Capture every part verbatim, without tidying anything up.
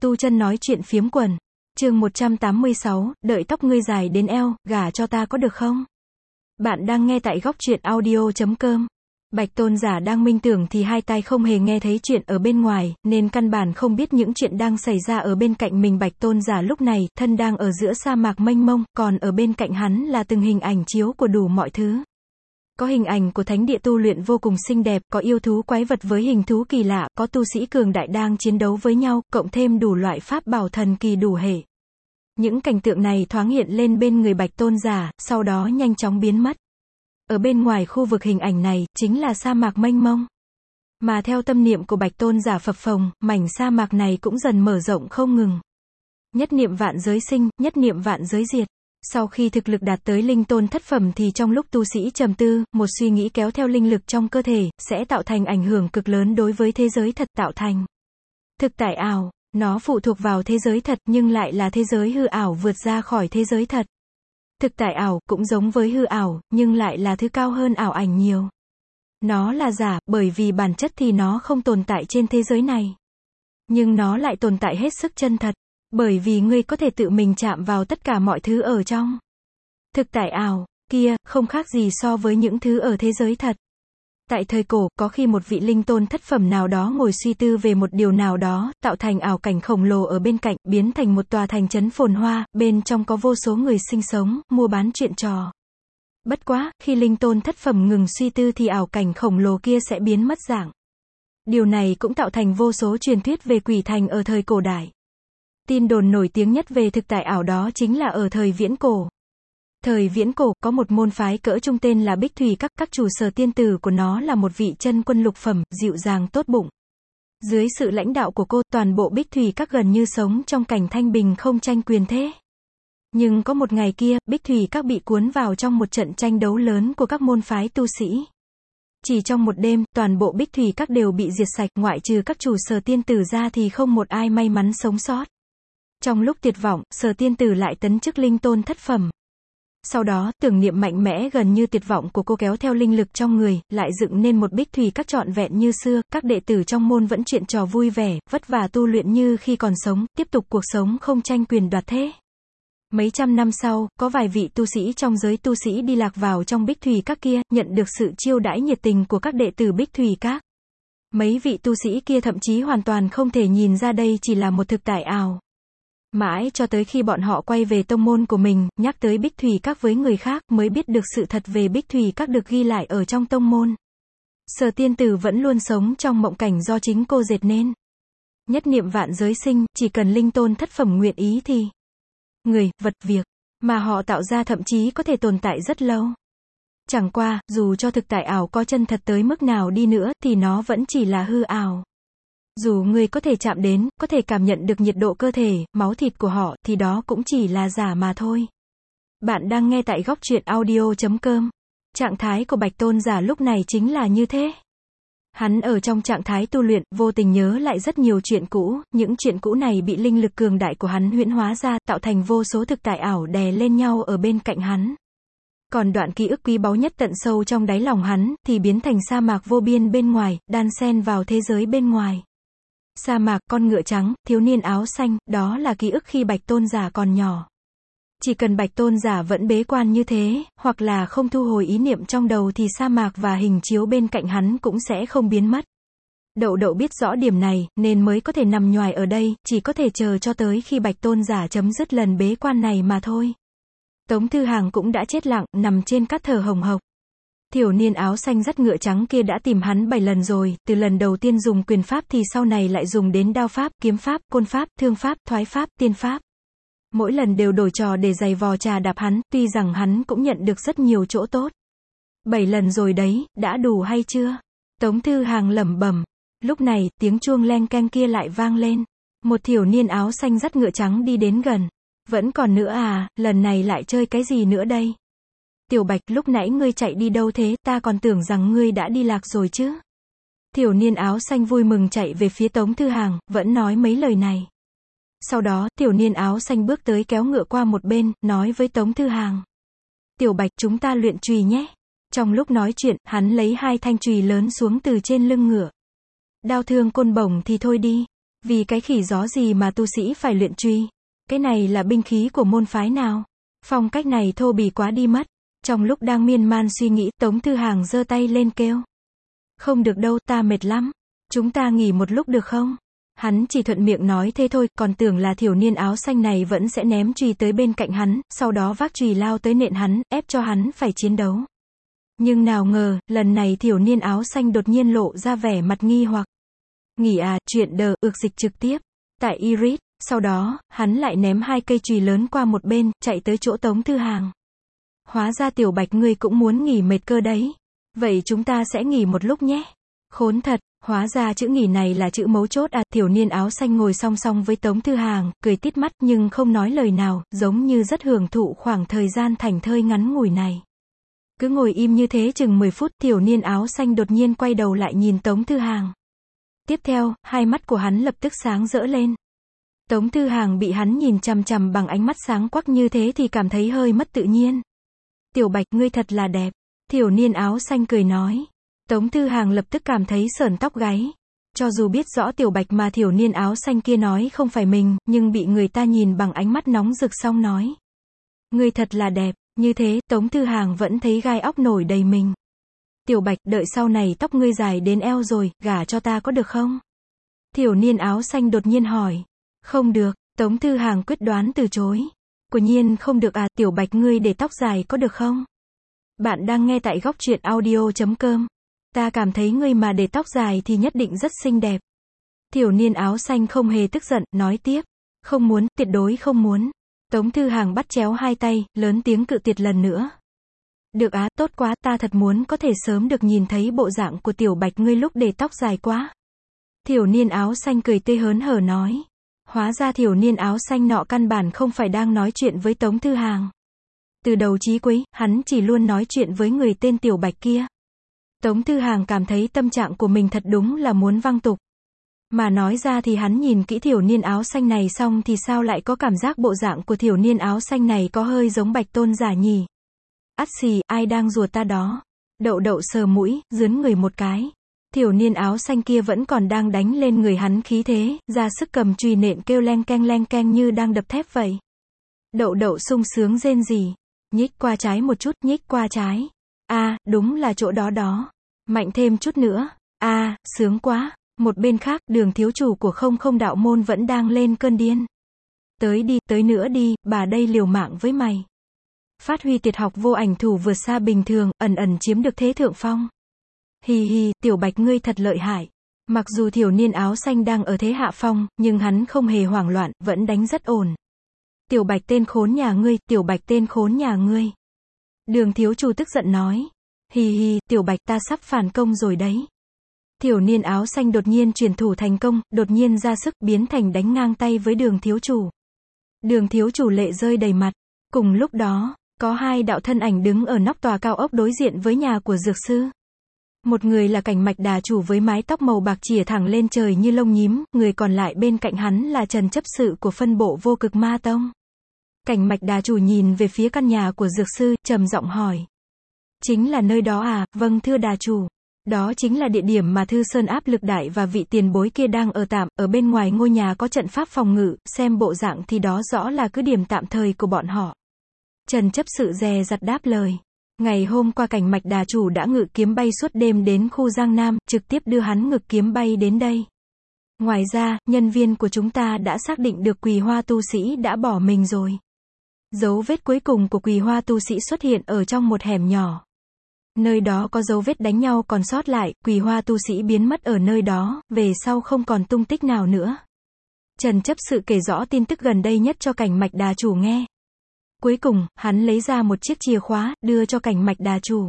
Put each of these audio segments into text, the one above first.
Tu chân nói chuyện phiếm quần. Chương một trăm tám mươi sáu, đợi tóc ngươi dài đến eo, gả cho ta có được không? Bạn đang nghe tại góc truyện audio chấm com. Bạch Tôn giả đang minh tưởng thì hai tai không hề nghe thấy chuyện ở bên ngoài, nên căn bản không biết những chuyện đang xảy ra ở bên cạnh mình. Bạch Tôn giả lúc này, thân đang ở giữa sa mạc mênh mông, còn ở bên cạnh hắn là từng hình ảnh chiếu của đủ mọi thứ. Có hình ảnh của thánh địa tu luyện vô cùng xinh đẹp, có yêu thú quái vật với hình thú kỳ lạ, có tu sĩ cường đại đang chiến đấu với nhau, cộng thêm đủ loại pháp bảo thần kỳ đủ hệ. Những cảnh tượng này thoáng hiện lên bên người Bạch Tôn giả, sau đó nhanh chóng biến mất. Ở bên ngoài khu vực hình ảnh này, chính là sa mạc mênh mông. Mà theo tâm niệm của Bạch Tôn giả phập phồng, mảnh sa mạc này cũng dần mở rộng không ngừng. Nhất niệm vạn giới sinh, nhất niệm vạn giới diệt. Sau khi thực lực đạt tới linh tôn thất phẩm thì trong lúc tu sĩ trầm tư, một suy nghĩ kéo theo linh lực trong cơ thể, sẽ tạo thành ảnh hưởng cực lớn đối với thế giới thật, tạo thành thực tại ảo. Nó phụ thuộc vào thế giới thật nhưng lại là thế giới hư ảo vượt ra khỏi thế giới thật. Thực tại ảo cũng giống với hư ảo, nhưng lại là thứ cao hơn ảo ảnh nhiều. Nó là giả, bởi vì bản chất thì nó không tồn tại trên thế giới này. Nhưng nó lại tồn tại hết sức chân thật. Bởi vì ngươi có thể tự mình chạm vào tất cả mọi thứ ở trong thực tại ảo kia, không khác gì so với những thứ ở thế giới thật. Tại thời cổ, có khi một vị linh tôn thất phẩm nào đó ngồi suy tư về một điều nào đó, tạo thành ảo cảnh khổng lồ ở bên cạnh, biến thành một tòa thành trấn phồn hoa, bên trong có vô số người sinh sống, mua bán chuyện trò. Bất quá, khi linh tôn thất phẩm ngừng suy tư thì ảo cảnh khổng lồ kia sẽ biến mất dạng. Điều này cũng tạo thành vô số truyền thuyết về quỷ thành ở thời cổ đại. Tin đồn nổi tiếng nhất về thực tại ảo đó chính là ở thời viễn cổ. Thời viễn cổ, có một môn phái cỡ trung tên là Bích Thủy Các, các chủ sở tiên tử của nó là một vị chân quân lục phẩm, dịu dàng tốt bụng. Dưới sự lãnh đạo của cô, toàn bộ Bích Thủy Các gần như sống trong cảnh thanh bình không tranh quyền thế. Nhưng có một ngày kia, Bích Thủy Các bị cuốn vào trong một trận tranh đấu lớn của các môn phái tu sĩ. Chỉ trong một đêm, toàn bộ Bích Thủy Các đều bị diệt sạch, ngoại trừ các chủ sở tiên tử ra thì không một ai may mắn sống sót. Trong lúc tuyệt vọng, sở tiên tử lại tấn chức linh tôn thất phẩm. Sau đó, tưởng niệm mạnh mẽ gần như tuyệt vọng của cô kéo theo linh lực trong người, lại dựng nên một Bích Thủy Các trọn vẹn như xưa, các đệ tử trong môn vẫn chuyện trò vui vẻ, vất vả tu luyện như khi còn sống, tiếp tục cuộc sống không tranh quyền đoạt thế. Mấy trăm năm sau, có vài vị tu sĩ trong giới tu sĩ đi lạc vào trong Bích Thủy Các kia, nhận được sự chiêu đãi nhiệt tình của các đệ tử Bích Thủy Các. Mấy vị tu sĩ kia thậm chí hoàn toàn không thể nhìn ra đây chỉ là một thực tại ảo. Mãi cho tới khi bọn họ quay về tông môn của mình, nhắc tới Bích Thủy Các với người khác, mới biết được sự thật về Bích Thủy Các được ghi lại ở trong tông môn. Sở tiên tử vẫn luôn sống trong mộng cảnh do chính cô dệt nên. Nhất niệm vạn giới sinh, chỉ cần linh tôn thất phẩm nguyện ý thì người, vật, việc mà họ tạo ra thậm chí có thể tồn tại rất lâu. Chẳng qua, dù cho thực tại ảo có chân thật tới mức nào đi nữa, thì nó vẫn chỉ là hư ảo. Dù người có thể chạm đến, có thể cảm nhận được nhiệt độ cơ thể, máu thịt của họ, thì đó cũng chỉ là giả mà thôi. Bạn đang nghe tại góc truyện audio chấm com. Trạng thái của Bạch Tôn giả lúc này chính là như thế. Hắn ở trong trạng thái tu luyện, vô tình nhớ lại rất nhiều chuyện cũ, những chuyện cũ này bị linh lực cường đại của hắn huyễn hóa ra, tạo thành vô số thực tại ảo đè lên nhau ở bên cạnh hắn. Còn đoạn ký ức quý báu nhất tận sâu trong đáy lòng hắn, thì biến thành sa mạc vô biên bên ngoài, đan xen vào thế giới bên ngoài. Sa mạc, con ngựa trắng, thiếu niên áo xanh, đó là ký ức khi Bạch Tôn giả còn nhỏ. Chỉ cần Bạch Tôn giả vẫn bế quan như thế, hoặc là không thu hồi ý niệm trong đầu thì sa mạc và hình chiếu bên cạnh hắn cũng sẽ không biến mất. Đậu Đậu biết rõ điểm này, nên mới có thể nằm nhoài ở đây, chỉ có thể chờ cho tới khi Bạch Tôn giả chấm dứt lần bế quan này mà thôi. Tống Thư Hàng cũng đã chết lặng, nằm trên cát thở hồng hộc. Thiểu niên áo xanh dắt ngựa trắng kia đã tìm hắn bảy lần rồi, từ lần đầu tiên dùng quyền pháp thì sau này lại dùng đến đao pháp, kiếm pháp, côn pháp, thương pháp, thoái pháp, tiên pháp. Mỗi lần đều đổi trò để giày vò trà đạp hắn, tuy rằng hắn cũng nhận được rất nhiều chỗ tốt. Bảy lần rồi đấy, đã đủ hay chưa? Tống Thư Hàng lẩm bẩm. Lúc này, tiếng chuông leng keng kia lại vang lên. Một thiểu niên áo xanh dắt ngựa trắng đi đến gần. Vẫn còn nữa à, lần này lại chơi cái gì nữa đây? Tiểu Bạch, lúc nãy ngươi chạy đi đâu thế, ta còn tưởng rằng ngươi đã đi lạc rồi chứ. Thiểu niên áo xanh vui mừng chạy về phía Tống Thư Hàng, vẫn nói mấy lời này. Sau đó, tiểu niên áo xanh bước tới kéo ngựa qua một bên, nói với Tống Thư Hàng. Tiểu Bạch, chúng ta luyện chùy nhé. Trong lúc nói chuyện, hắn lấy hai thanh chùy lớn xuống từ trên lưng ngựa. Đao thương côn bổng thì thôi đi. Vì cái khỉ gió gì mà tu sĩ phải luyện truy? Cái này là binh khí của môn phái nào? Phong cách này thô bỉ quá đi mất. Trong lúc đang miên man suy nghĩ, Tống Thư Hàng giơ tay lên kêu. Không được đâu, ta mệt lắm. Chúng ta nghỉ một lúc được không? Hắn chỉ thuận miệng nói thế thôi, còn tưởng là thiểu niên áo xanh này vẫn sẽ ném chùy tới bên cạnh hắn, sau đó vác chùy lao tới nện hắn, ép cho hắn phải chiến đấu. Nhưng nào ngờ, lần này thiểu niên áo xanh đột nhiên lộ ra vẻ mặt nghi hoặc. Nghỉ à, chuyện đờ, ược dịch trực tiếp. Tại Iris, sau đó, hắn lại ném hai cây chùy lớn qua một bên, chạy tới chỗ Tống Thư Hàng. Hóa ra Tiểu Bạch ngươi cũng muốn nghỉ mệt cơ đấy. Vậy chúng ta sẽ nghỉ một lúc nhé. Khốn thật, hóa ra chữ nghỉ này là chữ mấu chốt à. Thiểu niên áo xanh ngồi song song với Tống Thư Hàng, cười tít mắt nhưng không nói lời nào, giống như rất hưởng thụ khoảng thời gian thảnh thơi ngắn ngủi này. Cứ ngồi im như thế chừng mười phút, thiểu niên áo xanh đột nhiên quay đầu lại nhìn Tống Thư Hàng. Tiếp theo, hai mắt của hắn lập tức sáng rỡ lên. Tống Thư Hàng bị hắn nhìn chằm chằm bằng ánh mắt sáng quắc như thế thì cảm thấy hơi mất tự nhiên. Tiểu Bạch, ngươi thật là đẹp. Thiểu niên áo xanh cười nói. Tống Thư Hàng lập tức cảm thấy sởn tóc gáy. Cho dù biết rõ Tiểu Bạch mà thiểu niên áo xanh kia nói không phải mình, nhưng bị người ta nhìn bằng ánh mắt nóng rực xong nói. Ngươi thật là đẹp. Như thế, Tống Thư Hàng vẫn thấy gai óc nổi đầy mình. Tiểu Bạch, đợi sau này tóc ngươi dài đến eo rồi, gả cho ta có được không? Thiểu niên áo xanh đột nhiên hỏi. Không được, Tống Thư Hàng quyết đoán từ chối. Quả nhiên không được à, Tiểu Bạch ngươi để tóc dài có được không? Bạn đang nghe tại góc truyện audio chấm com. Ta cảm thấy ngươi mà để tóc dài thì nhất định rất xinh đẹp. Thiểu niên áo xanh không hề tức giận, nói tiếp. Không muốn, tuyệt đối không muốn. Tống Thư Hàng bắt chéo hai tay, lớn tiếng cự tuyệt lần nữa. Được á, tốt quá, ta thật muốn có thể sớm được nhìn thấy bộ dạng của Tiểu Bạch ngươi lúc để tóc dài quá. Thiểu niên áo xanh cười tươi hớn hở nói. Hóa ra thiểu niên áo xanh nọ căn bản không phải đang nói chuyện với Tống Thư Hàng. Từ đầu chí cuối, hắn chỉ luôn nói chuyện với người tên Tiểu Bạch kia. Tống Thư Hàng cảm thấy tâm trạng của mình thật đúng là muốn văng tục. Mà nói ra thì hắn nhìn kỹ thiểu niên áo xanh này xong thì sao lại có cảm giác bộ dạng của thiểu niên áo xanh này có hơi giống Bạch Tôn Giả nhỉ? Ắt xì, ai đang rùa ta đó? Đậu đậu sờ mũi, dướn người một cái. Thiểu niên áo xanh kia vẫn còn đang đánh lên người hắn khí thế, ra sức cầm chùy nện kêu leng keng leng keng như đang đập thép vậy. Đậu đậu sung sướng rên rỉ. Nhích qua trái một chút, nhích qua trái. A, à, đúng là chỗ đó đó. Mạnh thêm chút nữa. A, à, sướng quá. Một bên khác, Đường thiếu chủ của không không đạo môn vẫn đang lên cơn điên. Tới đi, tới nữa đi, bà đây liều mạng với mày. Phát huy tuyệt học vô ảnh thủ vượt xa bình thường, ẩn ẩn chiếm được thế thượng phong. Hì hì, Tiểu Bạch ngươi thật lợi hại. Mặc dù thiểu niên áo xanh đang ở thế hạ phong, nhưng hắn không hề hoảng loạn, vẫn đánh rất ổn. Tiểu Bạch tên khốn nhà ngươi, Tiểu Bạch tên khốn nhà ngươi. Đường thiếu chủ tức giận nói. Hì hì, Tiểu Bạch ta sắp phản công rồi đấy. Thiểu niên áo xanh đột nhiên chuyển thủ thành công, đột nhiên ra sức biến thành đánh ngang tay với đường thiếu chủ. Đường thiếu chủ lệ rơi đầy mặt. Cùng lúc đó, có hai đạo thân ảnh đứng ở nóc tòa cao ốc đối diện với nhà của dược sư. Một người là Cảnh Mạch Đà chủ với mái tóc màu bạc chìa thẳng lên trời như lông nhím, người còn lại bên cạnh hắn là Trần chấp sự của phân bộ Vô Cực Ma Tông. Cảnh Mạch Đà chủ nhìn về phía căn nhà của dược sư, trầm giọng hỏi. Chính là nơi đó à? Vâng thưa đà chủ. Đó chính là địa điểm mà Thư Sơn áp lực đại và vị tiền bối kia đang ở tạm, ở bên ngoài ngôi nhà có trận pháp phòng ngự, xem bộ dạng thì đó rõ là cứ điểm tạm thời của bọn họ. Trần chấp sự dè dặt đáp lời. Ngày hôm qua Cảnh Mạch Đà chủ đã ngự kiếm bay suốt đêm đến khu Giang Nam, trực tiếp đưa hắn ngự kiếm bay đến đây. Ngoài ra, nhân viên của chúng ta đã xác định được Quỳ Hoa tu sĩ đã bỏ mình rồi. Dấu vết cuối cùng của Quỳ Hoa tu sĩ xuất hiện ở trong một hẻm nhỏ. Nơi đó có dấu vết đánh nhau còn sót lại, Quỳ Hoa tu sĩ biến mất ở nơi đó, về sau không còn tung tích nào nữa. Trần chấp sự kể rõ tin tức gần đây nhất cho Cảnh Mạch Đà chủ nghe. Cuối cùng, hắn lấy ra một chiếc chìa khóa, đưa cho Cảnh Mạch Đà chủ.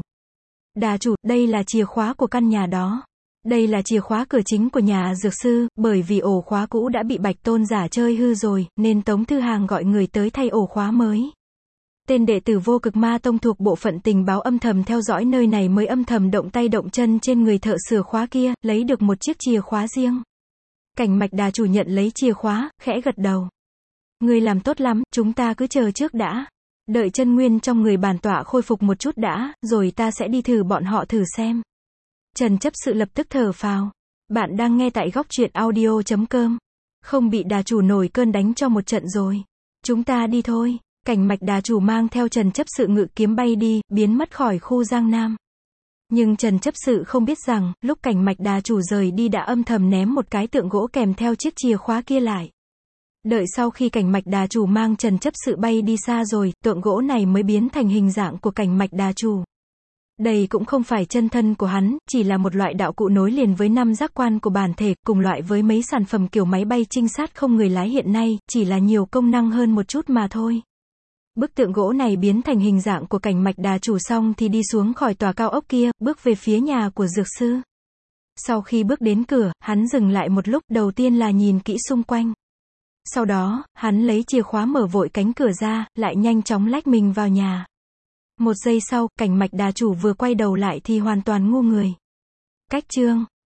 Đà chủ, đây là chìa khóa của căn nhà đó. Đây là chìa khóa cửa chính của nhà dược sư, bởi vì ổ khóa cũ đã bị Bạch Tôn Giả chơi hư rồi, nên Tống Thư Hàng gọi người tới thay ổ khóa mới. Tên đệ tử Vô Cực Ma Tông thuộc bộ phận tình báo âm thầm theo dõi nơi này mới âm thầm động tay động chân trên người thợ sửa khóa kia, lấy được một chiếc chìa khóa riêng. Cảnh Mạch Đà chủ nhận lấy chìa khóa, khẽ gật đầu. Người làm tốt lắm, chúng ta cứ chờ trước đã. Đợi chân nguyên trong người bản tọa khôi phục một chút đã, rồi ta sẽ đi thử bọn họ thử xem. Trần chấp sự lập tức thở phào. Bạn đang nghe tại góc truyện audio chấm com. Không bị đà chủ nổi cơn đánh cho một trận rồi. Chúng ta đi thôi. Cảnh Mạch đà chủ mang theo Trần Chấp Sự ngự kiếm bay đi, biến mất khỏi khu Giang Nam. Nhưng Trần Chấp Sự không biết rằng, lúc Cảnh Mạch đà chủ rời đi đã âm thầm ném một cái tượng gỗ kèm theo chiếc chìa khóa kia lại. Đợi sau khi Cảnh Mạch đà chủ mang Trần Chấp Sự bay đi xa rồi, tượng gỗ này mới biến thành hình dạng của Cảnh Mạch đà chủ. Đây cũng không phải chân thân của hắn, chỉ là một loại đạo cụ nối liền với năm giác quan của bản thể, cùng loại với mấy sản phẩm kiểu máy bay trinh sát không người lái hiện nay, chỉ là nhiều công năng hơn một chút mà thôi. Bức tượng gỗ này biến thành hình dạng của Cảnh Mạch đà chủ xong thì đi xuống khỏi tòa cao ốc kia, bước về phía nhà của dược sư. Sau khi bước đến cửa, hắn dừng lại một lúc, đầu tiên là nhìn kỹ xung quanh. Sau đó, hắn lấy chìa khóa mở vội cánh cửa ra, lại nhanh chóng lách mình vào nhà. Một giây sau, Cảnh Mạch đà chủ vừa quay đầu lại thì hoàn toàn ngu người. Cách chương